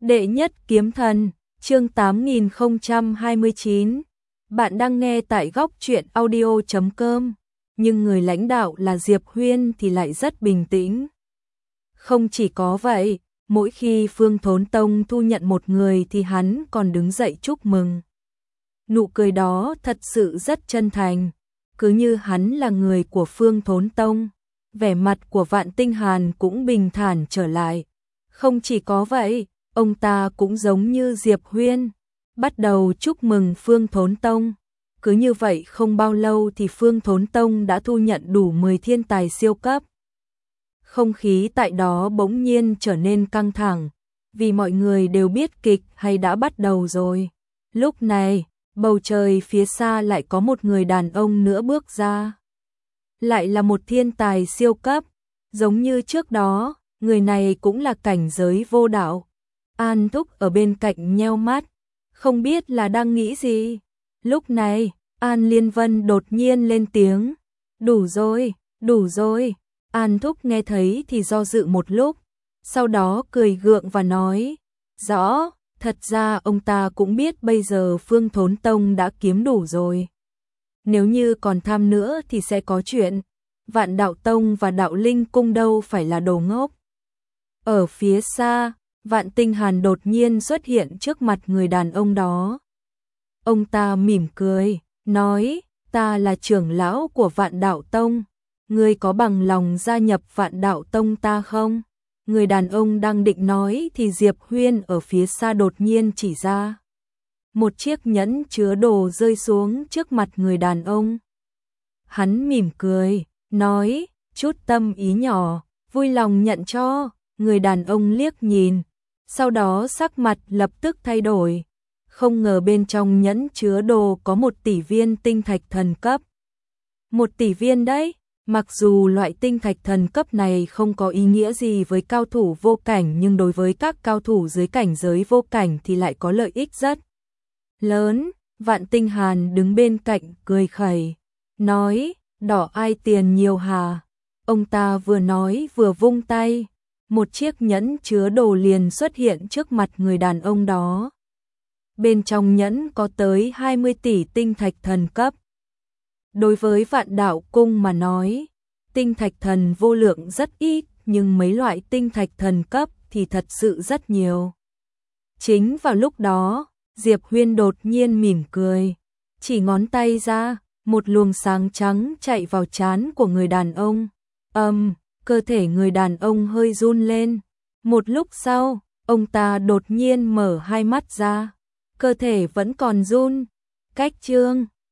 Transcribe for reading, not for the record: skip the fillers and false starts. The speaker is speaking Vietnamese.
Đệ nhất kiếm thần, chương 8029. Bạn đang nghe tại góc truyện audio.com, nhưng người lãnh đạo là Diệp Huyên thì lại rất bình tĩnh. Không chỉ có vậy, mỗi khi Phương Thốn Tông thu nhận một người thì hắn còn đứng dậy chúc mừng. Nụ cười đó thật sự rất chân thành, cứ như hắn là người của Phương Thốn Tông. Vẻ mặt của Vạn Tinh Hàn cũng bình thản trở lại. Không chỉ có vậy, ông ta cũng giống như Diệp Huyên, bắt đầu chúc mừng Phương Thốn Tông. Cứ như vậy không bao lâu thì Phương Thốn Tông đã thu nhận đủ 10 thiên tài siêu cấp. Không khí tại đó bỗng nhiên trở nên căng thẳng, vì mọi người đều biết kịch hay đã bắt đầu rồi. Lúc này, bầu trời phía xa lại có một người đàn ông nữa bước ra. Lại là một thiên tài siêu cấp, giống như trước đó, người này cũng là cảnh giới vô đạo. An Thúc ở bên cạnh nheo mắt, không biết là đang nghĩ gì. Lúc này, An Liên Vân đột nhiên lên tiếng. Đủ rồi, đủ rồi. An Thúc nghe thấy thì do dự một lúc, sau đó cười gượng và nói, rõ, thật ra ông ta cũng biết bây giờ Phương Thốn Tông đã kiếm đủ rồi. Nếu như còn tham nữa thì sẽ có chuyện. Vạn Đạo Tông và Đạo Linh Cung đâu phải là đồ ngốc. Ở phía xa, Vạn Tinh Hàn đột nhiên xuất hiện trước mặt người đàn ông đó. Ông ta mỉm cười, nói, ta là trưởng lão của Vạn Đạo Tông. Ngươi có bằng lòng gia nhập Vạn Đạo Tông ta không? Người đàn ông đang định nói thì Diệp Huyên ở phía xa đột nhiên chỉ ra. Một chiếc nhẫn chứa đồ rơi xuống trước mặt người đàn ông. Hắn mỉm cười, nói, chút tâm ý nhỏ, vui lòng nhận cho. Người đàn ông liếc nhìn, sau đó sắc mặt lập tức thay đổi. Không ngờ bên trong nhẫn chứa đồ có 1 tỷ viên tinh thạch thần cấp. 1 tỷ viên đấy, mặc dù loại tinh thạch thần cấp này không có ý nghĩa gì với cao thủ vô cảnh, nhưng đối với các cao thủ dưới cảnh giới vô cảnh thì lại có lợi ích rất lớn. Vạn Tinh Hàn đứng bên cạnh cười khẩy, nói, đỏ ai tiền nhiều hà. Ông ta vừa nói vừa vung tay, một chiếc nhẫn chứa đồ liền xuất hiện trước mặt người đàn ông đó. Bên trong nhẫn có tới 20 tỷ tinh thạch thần cấp. Đối với Vạn Đạo Cung mà nói, tinh thạch thần vô lượng rất ít, nhưng mấy loại tinh thạch thần cấp thì thật sự rất nhiều. Chính vào lúc đó, Diệp Huyên đột nhiên mỉm cười, chỉ ngón tay ra, một luồng sáng trắng chạy vào trán của người đàn ông. Cơ thể người đàn ông hơi run lên. Một lúc sau, ông ta đột nhiên mở hai mắt ra. Cơ thể vẫn còn run. Cách chương